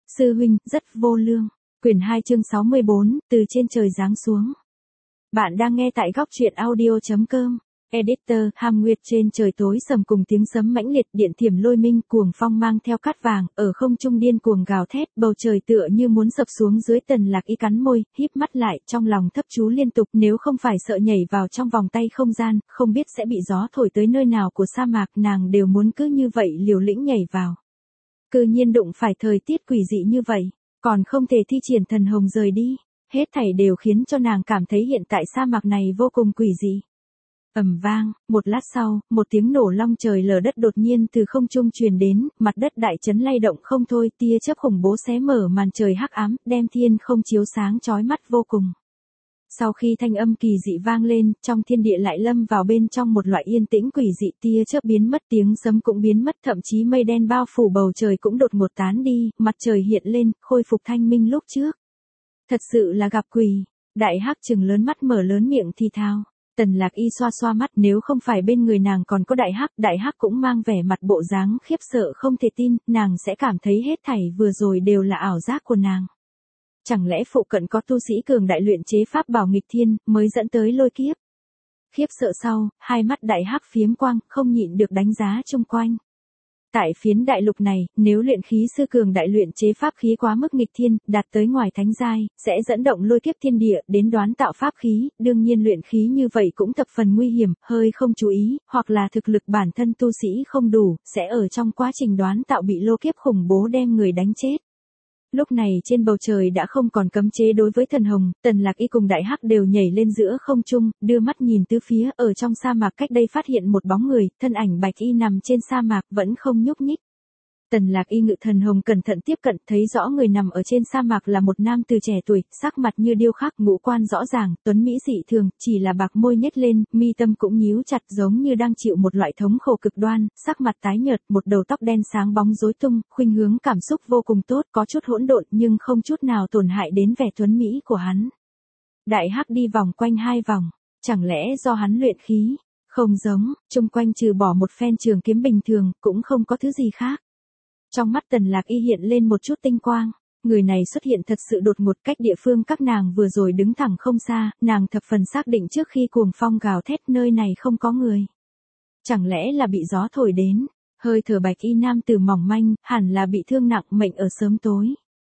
Sư huynh, rất vô lương. Quyển 2 chương 64, từ trên trời giáng xuống. Bạn đang nghe tại góc truyện audio.com. Editor, Hàm Nguyệt. Trên trời tối sầm cùng tiếng sấm mãnh liệt, điện thiểm lôi minh, cuồng phong mang theo cát vàng, ở không trung điên cuồng gào thét, bầu trời tựa như muốn sập xuống dưới. Tần Lạc Y cắn môi, híp mắt lại, trong lòng thấp chú liên tục, nếu không phải sợ nhảy vào trong vòng tay không gian, không biết sẽ bị gió thổi tới nơi nào của sa mạc, nàng đều muốn cứ như vậy liều lĩnh nhảy vào. Cư nhiên đụng phải thời tiết quỷ dị như vậy, còn không thể thi triển thần hồng rời đi, hết thảy đều khiến cho nàng cảm thấy hiện tại sa mạc này vô cùng quỷ dị. Ầm vang, một lát sau, một tiếng nổ long trời lở đất đột nhiên từ không trung truyền đến, mặt đất đại chấn lay động không thôi, tia chớp khủng bố xé mở màn trời hắc ám, đem thiên không chiếu sáng chói mắt vô cùng. Sau khi thanh âm kỳ dị vang lên, trong thiên địa lại lâm vào bên trong một loại yên tĩnh quỷ dị, tia chớp biến mất, tiếng sấm cũng biến mất, thậm chí mây đen bao phủ bầu trời cũng đột ngột tán đi, mặt trời hiện lên, khôi phục thanh minh lúc trước. Thật sự là gặp quỷ. Đại hắc trừng lớn mắt mở lớn miệng thì thào. Tần Lạc Y xoa xoa mắt, nếu không phải bên người nàng còn có đại hắc cũng mang vẻ mặt bộ dáng khiếp sợ không thể tin, nàng sẽ cảm thấy hết thảy vừa rồi đều là ảo giác của nàng. Chẳng lẽ phụ cận có tu sĩ cường đại luyện chế pháp bảo nghịch thiên, mới dẫn tới lôi kiếp? Khiếp sợ sau, hai mắt đại hắc phiếm quang, không nhịn được đánh giá chung quanh. Tại phiến đại lục này, nếu luyện khí sư cường đại luyện chế pháp khí quá mức nghịch thiên, đạt tới ngoài thánh giai, sẽ dẫn động lôi kiếp thiên địa, đến đoán tạo pháp khí, đương nhiên luyện khí như vậy cũng thập phần nguy hiểm, hơi không chú ý, hoặc là thực lực bản thân tu sĩ không đủ, sẽ ở trong quá trình đoán tạo bị lôi kiếp khủng bố đem người đánh chết. Lúc này trên bầu trời đã không còn cấm chế đối với thần hồng, Tần Lạc Y cùng đại hắc đều nhảy lên giữa không trung, đưa mắt nhìn tứ phía, ở trong sa mạc cách đây phát hiện một bóng người, thân ảnh bạch y nằm trên sa mạc vẫn không nhúc nhích. Tần Lạc Y ngự thần hồng cẩn thận tiếp cận, thấy rõ người nằm ở trên sa mạc là một nam từ trẻ tuổi, sắc mặt như điêu khắc, ngũ quan rõ ràng, tuấn mỹ dị thường, chỉ là bạc môi nhếch lên, mi tâm cũng nhíu chặt giống như đang chịu một loại thống khổ cực đoan, sắc mặt tái nhợt, một đầu tóc đen sáng bóng rối tung, khuynh hướng cảm xúc vô cùng tốt, có chút hỗn độn nhưng không chút nào tổn hại đến vẻ tuấn mỹ của hắn. Đại hắc đi vòng quanh hai vòng, chẳng lẽ do hắn luyện khí? Không giống, chung quanh trừ bỏ một phen trường kiếm bình thường, cũng không có thứ gì khác. Trong mắt Tần Lạc Y hiện lên một chút tinh quang, người này xuất hiện thật sự đột ngột, cách địa phương các nàng vừa rồi đứng thẳng không xa, nàng thập phần xác định trước khi cuồng phong gào thét nơi này không có người. Chẳng lẽ là bị gió thổi đến, hơi thở bạch y nam tử mỏng manh, hẳn là bị thương nặng, mệnh ở sớm tối.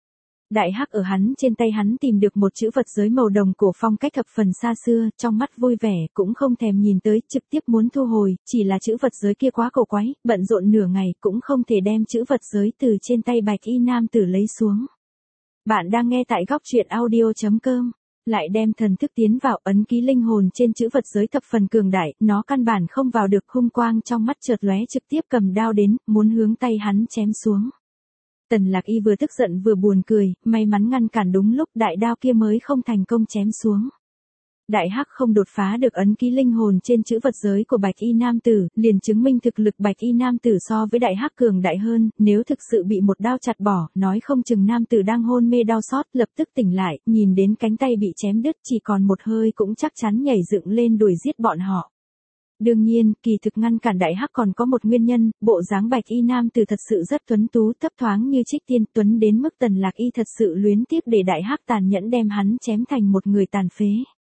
Đại hắc ở hắn trên tay hắn tìm được một chữ vật giới màu đồng cổ phong cách thập phần xa xưa, trong mắt vui vẻ, cũng không thèm nhìn tới, trực tiếp muốn thu hồi, chỉ là chữ vật giới kia quá cổ quái, bận rộn nửa ngày cũng không thể đem chữ vật giới từ trên tay bạch y nam tử lấy xuống. Bạn đang nghe tại góc truyện audio.com. Lại đem thần thức tiến vào, ấn ký linh hồn trên chữ vật giới thập phần cường đại, nó căn bản không vào được, hung quang trong mắt chợt lóe, trực tiếp cầm đao đến, muốn hướng tay hắn chém xuống. Tần Lạc Y vừa tức giận vừa buồn cười, may mắn ngăn cản đúng lúc, đại đao kia mới không thành công chém xuống. Đại hắc không đột phá được ấn ký linh hồn trên chữ vật giới của bạch y nam tử, liền chứng minh thực lực bạch y nam tử so với đại hắc cường đại hơn, nếu thực sự bị một đao chặt bỏ, nói không chừng nam tử đang hôn mê đau xót, lập tức tỉnh lại, nhìn đến cánh tay bị chém đứt, chỉ còn một hơi cũng chắc chắn nhảy dựng lên đuổi giết bọn họ. Đương nhiên, kỳ thực ngăn cản đại hắc còn có một nguyên nhân, bộ dáng bạch y nam tử thật sự rất tuấn tú, thấp thoáng như trích tiên, tuấn đến mức Tần Lạc Y thật sự luyến tiếc để đại hắc tàn nhẫn đem hắn chém thành một người tàn phế.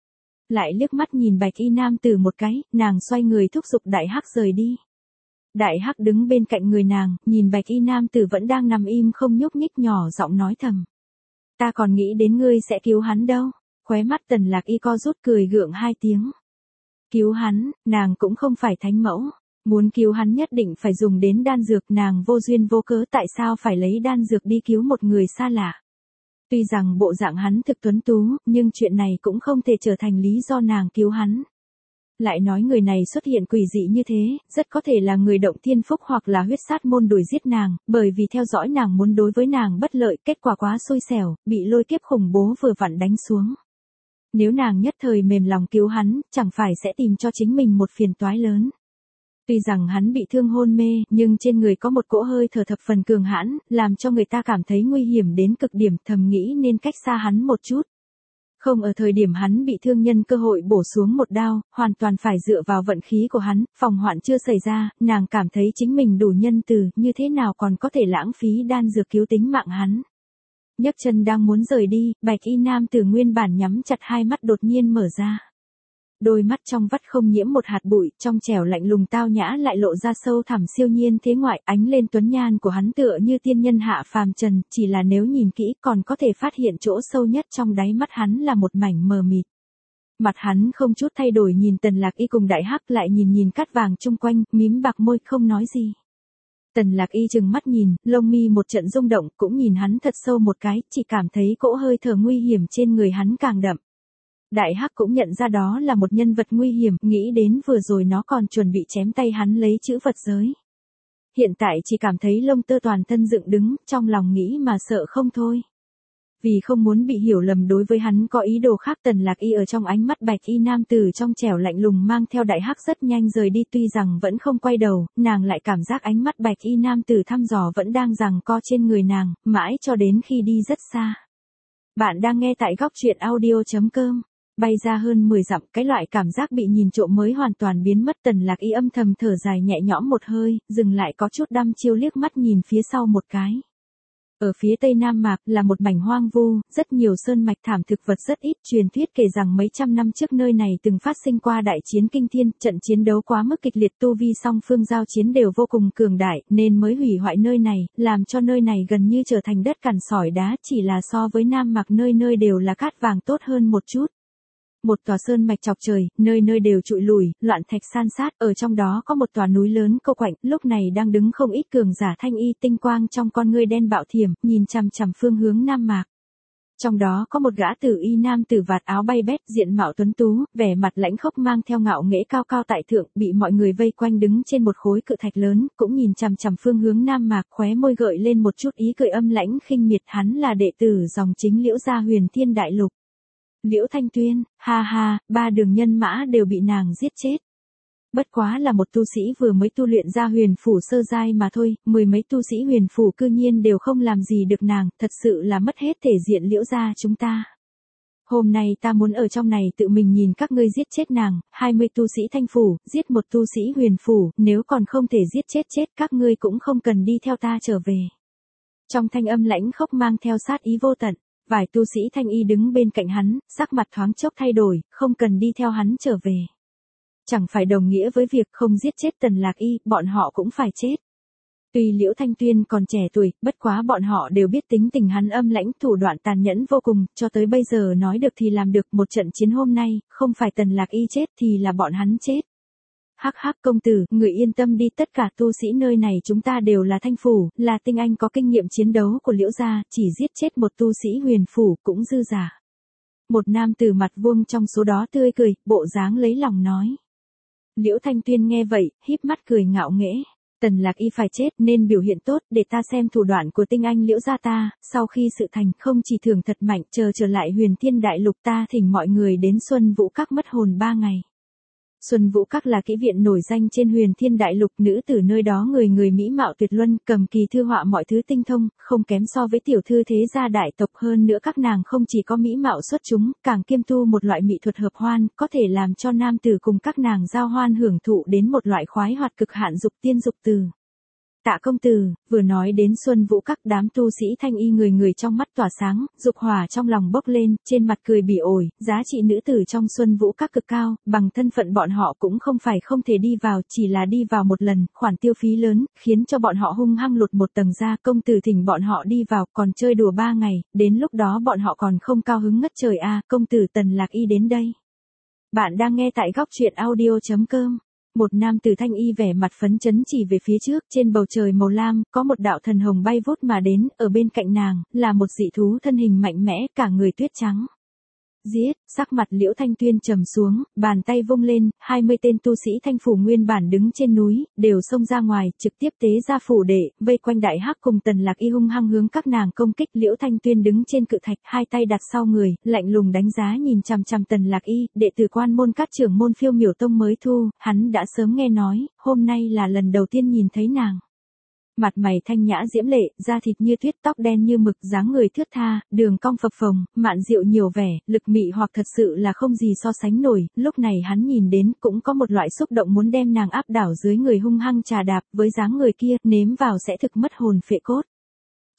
Lại liếc mắt nhìn bạch y nam tử một cái, nàng xoay người thúc giục đại hắc rời đi. Đại hắc đứng bên cạnh người nàng, nhìn bạch y nam tử vẫn đang nằm im không nhúc nhích, nhỏ giọng nói thầm. Ta còn nghĩ đến ngươi sẽ cứu hắn đâu. Khóe mắt Tần Lạc Y co rút, cười gượng hai tiếng. Cứu hắn, nàng cũng không phải thánh mẫu. Muốn cứu hắn nhất định phải dùng đến đan dược, nàng vô duyên vô cớ tại sao phải lấy đan dược đi cứu một người xa lạ. Tuy rằng bộ dạng hắn thực tuấn tú, nhưng chuyện này cũng không thể trở thành lý do nàng cứu hắn. Lại nói người này xuất hiện quỷ dị như thế, rất có thể là người động thiên phúc hoặc là huyết sát môn đuổi giết nàng, bởi vì theo dõi nàng muốn đối với nàng bất lợi, kết quả quá xui xẻo, bị lôi kiếp khủng bố vừa vặn đánh xuống. Nếu nàng nhất thời mềm lòng cứu hắn, chẳng phải sẽ tìm cho chính mình một phiền toái lớn. Tuy rằng hắn bị thương hôn mê, nhưng trên người có một cỗ hơi thở thập phần cường hãn, làm cho người ta cảm thấy nguy hiểm đến cực điểm, thầm nghĩ nên cách xa hắn một chút. Không ở thời điểm hắn bị thương nhân cơ hội bổ xuống một đao, hoàn toàn phải dựa vào vận khí của hắn, phòng hoạn chưa xảy ra, nàng cảm thấy chính mình đủ nhân từ, như thế nào còn có thể lãng phí đan dược cứu tính mạng hắn. Nhấc chân đang muốn rời đi, bạch y nam tử nguyên bản nhắm chặt hai mắt đột nhiên mở ra. Đôi mắt trong vắt không nhiễm một hạt bụi, trong trẻo lạnh lùng tao nhã lại lộ ra sâu thẳm siêu nhiên thế ngoại, ánh lên tuấn nhan của hắn tựa như tiên nhân hạ phàm trần, chỉ là nếu nhìn kỹ còn có thể phát hiện chỗ sâu nhất trong đáy mắt hắn là một mảnh mờ mịt. Mặt hắn không chút thay đổi nhìn Tần Lạc Y cùng Đại Hắc, lại nhìn cát vàng chung quanh, mím bạc môi không nói gì. Tần Lạc Y trừng mắt nhìn, lông mi một trận rung động, cũng nhìn hắn thật sâu một cái, chỉ cảm thấy cỗ hơi thở nguy hiểm trên người hắn càng đậm. Đại Hắc cũng nhận ra đó là một nhân vật nguy hiểm, nghĩ đến vừa rồi nó còn chuẩn bị chém tay hắn lấy chữ vật giới. Hiện tại chỉ cảm thấy lông tơ toàn thân dựng đứng, trong lòng nghĩ mà sợ không thôi. Vì không muốn bị hiểu lầm đối với hắn có ý đồ khác, Tần Lạc Y ở trong ánh mắt bạch y nam tử trong trẻo lạnh lùng mang theo Đại Hắc rất nhanh rời đi, tuy rằng vẫn không quay đầu, nàng lại cảm giác ánh mắt bạch y nam tử thăm dò vẫn đang giằng co trên người nàng, mãi cho đến khi đi rất xa. Bạn đang nghe tại góc truyện audio.com. Bay ra hơn 10 dặm, cái loại cảm giác bị nhìn trộm mới hoàn toàn biến mất. Tần Lạc Y âm thầm thở dài nhẹ nhõm một hơi, dừng lại có chút đăm chiêu liếc mắt nhìn phía sau một cái. Ở phía tây Nam Mạc là một mảnh hoang vu, rất nhiều sơn mạch thảm thực vật rất ít, truyền thuyết kể rằng mấy trăm năm trước nơi này từng phát sinh qua đại chiến kinh thiên, trận chiến đấu quá mức kịch liệt, tu vi song phương giao chiến đều vô cùng cường đại, nên mới hủy hoại nơi này, làm cho nơi này gần như trở thành đất cằn sỏi đá, chỉ là so với Nam Mạc nơi nơi đều là cát vàng tốt hơn một chút. Một tòa sơn mạch chọc trời, nơi nơi đều trụi lùi, loạn thạch san sát, ở trong đó có một tòa núi lớn câu quạnh, lúc này đang đứng không ít cường giả thanh y, tinh quang trong con ngươi đen bạo thiểm, nhìn chằm chằm phương hướng Nam Mạc. Trong đó có một gã tử y nam tử vạt áo bay bét, diện mạo tuấn tú, vẻ mặt lãnh khốc mang theo ngạo nghễ cao cao tại thượng, bị mọi người vây quanh đứng trên một khối cự thạch lớn, cũng nhìn chằm chằm phương hướng Nam Mạc, khóe môi gợi lên một chút ý cười âm lãnh khinh miệt, hắn là đệ tử dòng chính Liễu gia Huyền Thiên Đại Lục. Liễu Thanh Tuyên, ha ha, 3 đường nhân mã đều bị nàng giết chết. Bất quá là một tu sĩ vừa mới tu luyện ra huyền phủ sơ giai mà thôi, 10 mấy tu sĩ huyền phủ cư nhiên đều không làm gì được nàng, thật sự là mất hết thể diện Liễu gia chúng ta. Hôm nay ta muốn ở trong này tự mình nhìn các ngươi giết chết nàng, 20 tu sĩ thanh phủ, giết một tu sĩ huyền phủ, nếu còn không thể giết chết các ngươi cũng không cần đi theo ta trở về. Trong thanh âm lãnh khốc mang theo sát ý vô tận. Vài tu sĩ thanh y đứng bên cạnh hắn, sắc mặt thoáng chốc thay đổi, không cần đi theo hắn trở về. Chẳng phải đồng nghĩa với việc không giết chết Tần Lạc Y, bọn họ cũng phải chết. Tuy Liễu Thanh Tuyên còn trẻ tuổi, bất quá bọn họ đều biết tính tình hắn âm lãnh, thủ đoạn tàn nhẫn vô cùng, cho tới bây giờ nói được thì làm được, một trận chiến hôm nay, không phải Tần Lạc Y chết thì là bọn hắn chết. Hắc hắc công tử, người yên tâm đi, tất cả tu sĩ nơi này chúng ta đều là thanh phủ, là tinh anh có kinh nghiệm chiến đấu của Liễu gia, chỉ giết chết một tu sĩ huyền phủ cũng dư giả. Một nam tử mặt vuông trong số đó tươi cười, bộ dáng lấy lòng nói. Liễu Thanh Tuyên nghe vậy, híp mắt cười ngạo nghễ. Tần Lạc Y phải chết nên biểu hiện tốt để ta xem thủ đoạn của tinh anh Liễu gia ta, sau khi sự thành không chỉ thưởng thật mạnh, trở lại Huyền Thiên Đại Lục ta thỉnh mọi người đến Xuân Vũ Các mất hồn 3 ngày. Xuân Vũ Các là kỹ viện nổi danh trên Huyền Thiên Đại Lục, nữ tử nơi đó người mỹ mạo tuyệt luân, cầm kỳ thư họa mọi thứ tinh thông, không kém so với tiểu thư thế gia đại tộc, hơn nữa các nàng không chỉ có mỹ mạo xuất chúng, càng kiêm tu một loại mỹ thuật hợp hoan, có thể làm cho nam tử cùng các nàng giao hoan hưởng thụ đến một loại khoái hoạt cực hạn dục tiên dục từ. Tạ công tử, vừa nói đến Xuân Vũ Các, đám tu sĩ thanh y người trong mắt tỏa sáng, dục hỏa trong lòng bốc lên, trên mặt cười bỉ ổi, giá trị nữ tử trong Xuân Vũ Các cực cao, bằng thân phận bọn họ cũng không phải không thể đi vào, chỉ là đi vào một lần, khoản tiêu phí lớn, khiến cho bọn họ hung hăng lột một tầng da, công tử thỉnh bọn họ đi vào, còn chơi đùa 3 ngày, đến lúc đó bọn họ còn không cao hứng ngất trời a, công tử Tần Lạc Y đến đây. Bạn đang nghe tại góc truyện audio.com. Một nam tử thanh y vẻ mặt phấn chấn chỉ về phía trước, trên bầu trời màu lam, có một đạo thần hồng bay vút mà đến, ở bên cạnh nàng, là một dị thú thân hình mạnh mẽ, cả người tuyết trắng. Giết, sắc mặt Liễu Thanh Tuyên trầm xuống, bàn tay vung lên, 20 tên tu sĩ thanh phủ nguyên bản đứng trên núi, đều xông ra ngoài, trực tiếp tế ra phủ đệ, vây quanh Đại Hắc cùng Tần Lạc Y hung hăng hướng các nàng công kích. Liễu Thanh Tuyên đứng trên cự thạch, hai tay đặt sau người, lạnh lùng đánh giá nhìn chằm chằm Tần Lạc Y, đệ tử Quan Môn Các trưởng môn Phiêu Miểu Tông mới thu, hắn đã sớm nghe nói, hôm nay là lần đầu tiên nhìn thấy nàng. Mặt mày thanh nhã diễm lệ, da thịt như tuyết, tóc đen như mực, dáng người thướt tha, đường cong phập phồng, mạn diệu nhiều vẻ, lực mị hoặc thật sự là không gì so sánh nổi, lúc này hắn nhìn đến cũng có một loại xúc động muốn đem nàng áp đảo dưới người hung hăng trà đạp, với dáng người kia, nếm vào sẽ thực mất hồn phệ cốt.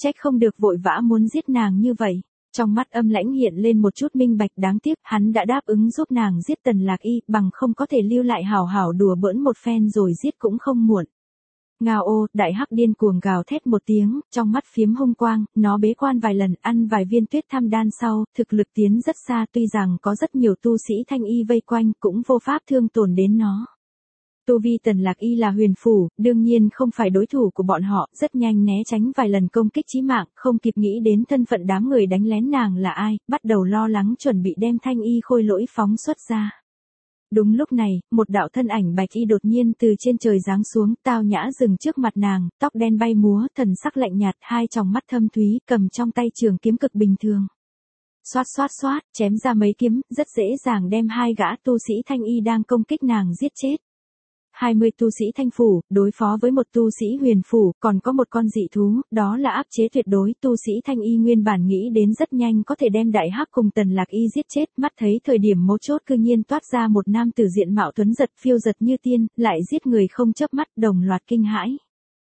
trách không được vội vã muốn giết nàng như vậy. Trong mắt Âm Lãnh hiện lên một chút minh bạch, đáng tiếc, hắn đã đáp ứng giúp nàng giết Tần Lạc Y, bằng không có thể lưu lại hảo hảo đùa bỡn một phen rồi giết cũng không muộn. Ngao ô, đại hắc điên cuồng gào thét một tiếng, trong mắt phiếm hung quang, nó bế quan vài lần, ăn vài viên tuyết tham đan sau, thực lực tiến rất xa, tuy rằng có rất nhiều tu sĩ Thanh Y vây quanh, cũng vô pháp thương tổn đến nó. Tu vi Tần Lạc Y là huyền phủ, đương nhiên không phải đối thủ của bọn họ, rất nhanh né tránh vài lần công kích chí mạng, không kịp nghĩ đến thân phận đám người đánh lén nàng là ai, bắt đầu lo lắng chuẩn bị đem Thanh Y khôi lỗi phóng xuất ra. Đúng lúc này, một đạo thân ảnh bạch y đột nhiên từ trên trời giáng xuống, tao nhã dừng trước mặt nàng, tóc đen bay múa, thần sắc lạnh nhạt, hai tròng mắt thâm thúy, cầm trong tay trường kiếm cực bình thường. Xoát xoát xoát, chém ra mấy kiếm, rất dễ dàng đem hai gã tu sĩ Thanh Y đang công kích nàng giết chết. 20 tu sĩ Thanh phủ, đối phó với một tu sĩ huyền phủ, còn có một con dị thú, đó là áp chế tuyệt đối. Tu sĩ Thanh Y nguyên bản nghĩ đến rất nhanh có thể đem đại hắc cùng Tần Lạc Y giết chết, mắt thấy thời điểm mấu chốt cư nhiên toát ra một nam tử diện mạo tuấn giật phiêu giật như tiên, lại giết người không chớp mắt, đồng loạt kinh hãi.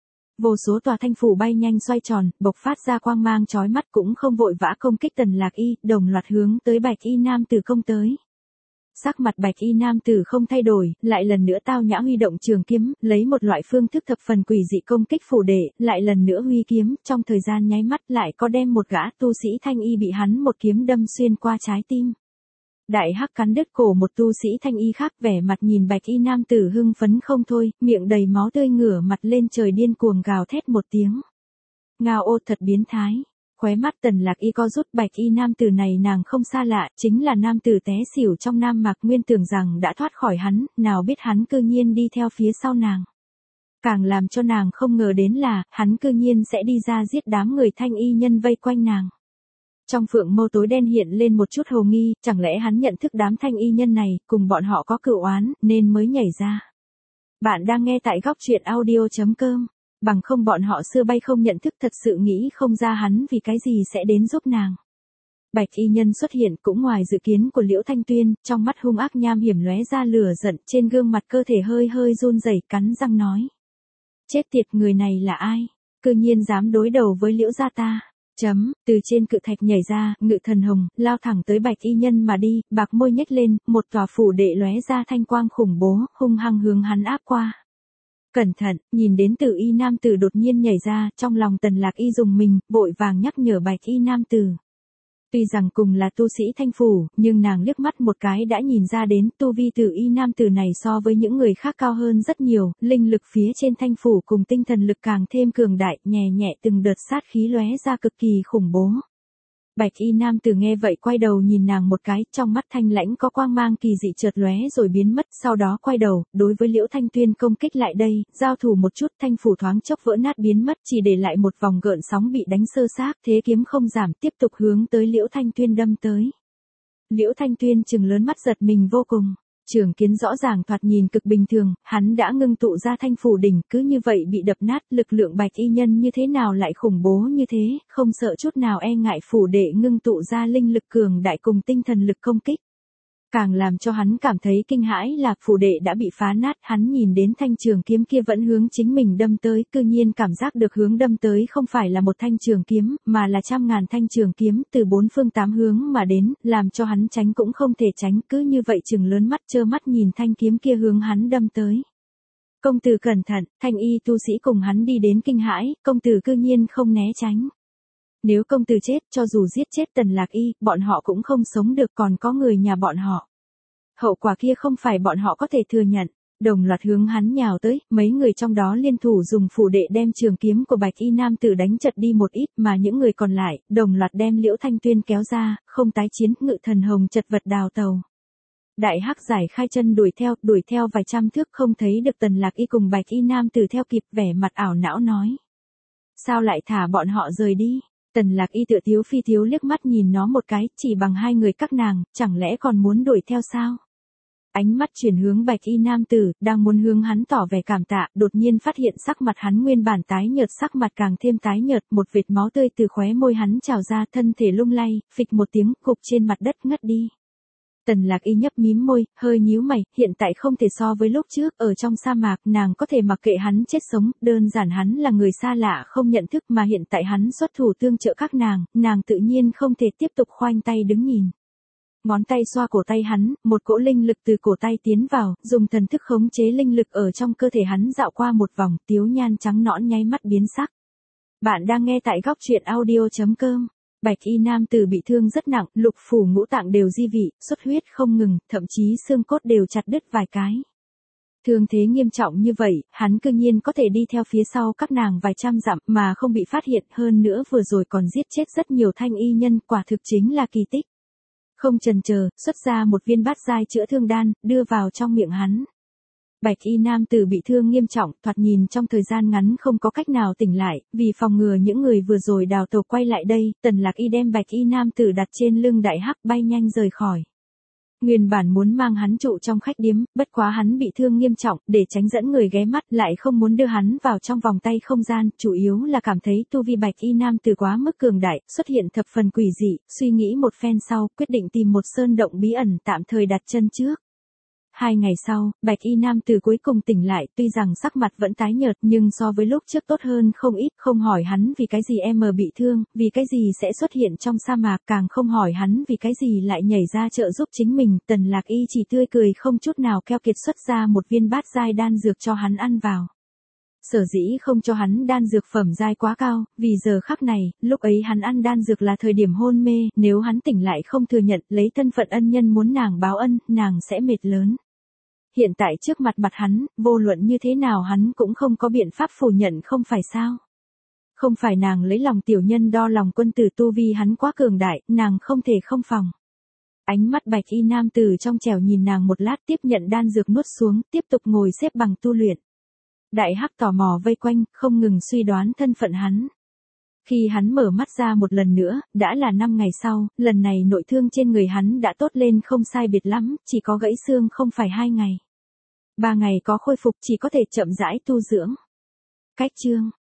Vô số tòa thanh phủ bay nhanh xoay tròn, bộc phát ra quang mang chói mắt, cũng không vội vã công kích Tần Lạc Y, đồng loạt hướng tới bạch y nam tử công tới. Sắc mặt bạch y nam tử không thay đổi, lại lần nữa tao nhã huy động trường kiếm, lấy một loại phương thức thập phần quỷ dị công kích phủ đệ, lại lần nữa huy kiếm, trong thời gian nháy mắt lại có đem một gã tu sĩ Thanh Y bị hắn một kiếm đâm xuyên qua trái tim. Đại hắc cắn đứt cổ một tu sĩ Thanh Y khác, vẻ mặt nhìn bạch y nam tử hưng phấn không thôi, miệng đầy máu tươi, ngửa mặt lên trời điên cuồng gào thét một tiếng. Ngao ô, thật biến thái. Khóe mắt Tần Lạc Y co rút, bạch y nam tử này nàng không xa lạ, chính là nam tử té xỉu trong Nam Mạc, nguyên tưởng rằng đã thoát khỏi hắn, nào biết hắn cư nhiên đi theo phía sau nàng. Càng làm cho nàng không ngờ đến là, hắn cư nhiên sẽ đi ra giết đám người Thanh Y nhân vây quanh nàng. Trong phượng mâu tối đen hiện lên một chút hồ nghi, chẳng lẽ hắn nhận thức đám Thanh Y nhân này, cùng bọn họ có cựu oán, nên mới nhảy ra. Bạn đang nghe tại góc truyện audio.com. Bằng không bọn họ xưa bay không nhận thức, thật sự nghĩ không ra hắn vì cái gì sẽ đến giúp nàng. Bạch y nhân xuất hiện cũng ngoài dự kiến của Liễu Thanh Tuyên, trong mắt hung ác nham hiểm lóe ra lửa giận, trên gương mặt cơ thể hơi hơi run rẩy, cắn răng nói. Chết tiệt, người này là ai? Cư nhiên dám đối đầu với Liễu gia ta. Từ trên cự thạch nhảy ra, ngự thần hồng, lao thẳng tới bạch y nhân mà đi, bạc môi nhếch lên, một tòa phủ đệ lóe ra thanh quang khủng bố, hung hăng hướng hắn áp qua. Cẩn thận, nhìn đến tử y nam tử đột nhiên nhảy ra, trong lòng Tần Lạc Y dùng mình, vội vàng nhắc nhở bạch y nam tử. Tuy rằng cùng là tu sĩ Thanh phủ, nhưng nàng liếc mắt một cái đã nhìn ra đến tu vi tử y nam tử này so với những người khác cao hơn rất nhiều, linh lực phía trên Thanh phủ cùng tinh thần lực càng thêm cường đại, nhẹ nhẹ từng đợt sát khí lóe ra cực kỳ khủng bố. Bạch y nam tử nghe vậy quay đầu nhìn nàng một cái, trong mắt thanh lãnh có quang mang kỳ dị chợt lóe rồi biến mất, sau đó quay đầu, đối với Liễu Thanh Tuyên công kích lại đây, giao thủ một chút, thanh phủ thoáng chốc vỡ nát biến mất, chỉ để lại một vòng gợn sóng bị đánh sơ xác, thế kiếm không giảm, tiếp tục hướng tới Liễu Thanh Tuyên đâm tới. Liễu Thanh Tuyên trừng lớn mắt giật mình vô cùng. Trường kiếm rõ ràng thoạt nhìn cực bình thường, hắn đã ngưng tụ ra thanh phủ đỉnh, cứ như vậy bị đập nát, lực lượng bạch y nhân như thế nào lại khủng bố như thế, không sợ chút nào e ngại phủ đệ ngưng tụ ra linh lực cường đại cùng tinh thần lực công kích. Càng làm cho hắn cảm thấy kinh hãi là phủ đệ đã bị phá nát, hắn nhìn đến thanh trường kiếm kia vẫn hướng chính mình đâm tới, cư nhiên cảm giác được hướng đâm tới không phải là một thanh trường kiếm, mà là trăm ngàn thanh trường kiếm từ bốn phương tám hướng mà đến, làm cho hắn tránh cũng không thể tránh, cứ như vậy trừng lớn mắt trơ mắt nhìn thanh kiếm kia hướng hắn đâm tới. Công tử cẩn thận, Thanh y tu sĩ cùng hắn đi đến kinh hãi, công tử cư nhiên không né tránh. Nếu công tử chết, cho dù giết chết Tần Lạc Y, bọn họ cũng không sống được, còn có người nhà bọn họ. Hậu quả kia không phải bọn họ có thể thừa nhận. Đồng loạt hướng hắn nhào tới, mấy người trong đó liên thủ dùng phủ đệ đem trường kiếm của bạch y nam tử đánh chật đi một ít, mà những người còn lại, đồng loạt đem Liễu Thanh Tuyên kéo ra, không tái chiến, ngự thần hồng chật vật đào tàu. Đại hắc giải khai chân đuổi theo vài trăm thước, không thấy được Tần Lạc Y cùng bạch y nam tử theo kịp, vẻ mặt ảo não nói. Sao lại thả bọn họ rời đi? Tần Lạc Y tựa thiếu phi thiếu liếc mắt nhìn nó một cái, chỉ bằng hai người các nàng, chẳng lẽ còn muốn đuổi theo sao? Ánh mắt chuyển hướng bạch y nam tử, đang muốn hướng hắn tỏ vẻ cảm tạ, đột nhiên phát hiện sắc mặt hắn nguyên bản tái nhợt, sắc mặt càng thêm tái nhợt, một vệt máu tươi từ khóe môi hắn trào ra, thân thể lung lay, phịch một tiếng, gục trên mặt đất ngất đi. Tần Lạc Y nhấp mím môi, hơi nhíu mày, hiện tại không thể so với lúc trước, ở trong sa mạc, nàng có thể mặc kệ hắn chết sống, đơn giản hắn là người xa lạ không nhận thức mà hiện tại hắn xuất thủ tương trợ các nàng tự nhiên không thể tiếp tục khoanh tay đứng nhìn. Ngón tay xoa cổ tay hắn, một cỗ linh lực từ cổ tay tiến vào, dùng thần thức khống chế linh lực ở trong cơ thể hắn dạo qua một vòng, tiếu nhan trắng nõn nháy mắt biến sắc. Bạn đang nghe tại góc truyện audio.com. Bạch y nam tử bị thương rất nặng, lục phủ ngũ tạng đều di vị, xuất huyết không ngừng, thậm chí xương cốt đều chặt đứt vài cái. Thương thế nghiêm trọng như vậy, hắn cư nhiên có thể đi theo phía sau các nàng vài trăm dặm mà không bị phát hiện, hơn nữa vừa rồi còn giết chết rất nhiều thanh y nhân, quả thực chính là kỳ tích. Không chần chờ, xuất ra một viên bát giai chữa thương đan, đưa vào trong miệng hắn. Bạch y nam tử bị thương nghiêm trọng, thoạt nhìn trong thời gian ngắn không có cách nào tỉnh lại, vì phòng ngừa những người vừa rồi đào tẩu quay lại đây, Tần Lạc Y đem bạch y nam tử đặt trên lưng đại hắc bay nhanh rời khỏi. Nguyên bản muốn mang hắn trụ trong khách điếm, bất quá hắn bị thương nghiêm trọng, để tránh dẫn người ghé mắt lại không muốn đưa hắn vào trong vòng tay không gian, chủ yếu là cảm thấy tu vi bạch y nam tử quá mức cường đại, xuất hiện thập phần quỷ dị, suy nghĩ một phen sau, quyết định tìm một sơn động bí ẩn tạm thời đặt chân trước. 2 ngày sau, bạch y nam tử cuối cùng tỉnh lại, tuy rằng sắc mặt vẫn tái nhợt nhưng so với lúc trước tốt hơn không ít, không hỏi hắn vì cái gì em bị thương, vì cái gì sẽ xuất hiện trong sa mạc, càng không hỏi hắn vì cái gì lại nhảy ra trợ giúp chính mình, Tần Lạc Y chỉ tươi cười không chút nào keo kiệt xuất ra một viên bát giai đan dược cho hắn ăn vào. Sở dĩ không cho hắn đan dược phẩm giai quá cao, vì giờ khắc này, lúc ấy hắn ăn đan dược là thời điểm hôn mê, nếu hắn tỉnh lại không thừa nhận, lấy thân phận ân nhân muốn nàng báo ân, nàng sẽ mệt lớn. Hiện tại trước mặt hắn, vô luận như thế nào hắn cũng không có biện pháp phủ nhận không phải sao. Không phải nàng lấy lòng tiểu nhân đo lòng quân tử tu vi hắn quá cường đại, nàng không thể không phòng. Ánh mắt bạch y nam tử trong trẻo nhìn nàng một lát tiếp nhận đan dược nuốt xuống, tiếp tục ngồi xếp bằng tu luyện. Đại hắc tò mò vây quanh, không ngừng suy đoán thân phận hắn. Khi hắn mở mắt ra một lần nữa, đã là 5 ngày sau, lần này nội thương trên người hắn đã tốt lên không sai biệt lắm, chỉ có gãy xương không phải 2 ngày. 3 ngày có khôi phục chỉ có thể chậm rãi tu dưỡng. Cách chương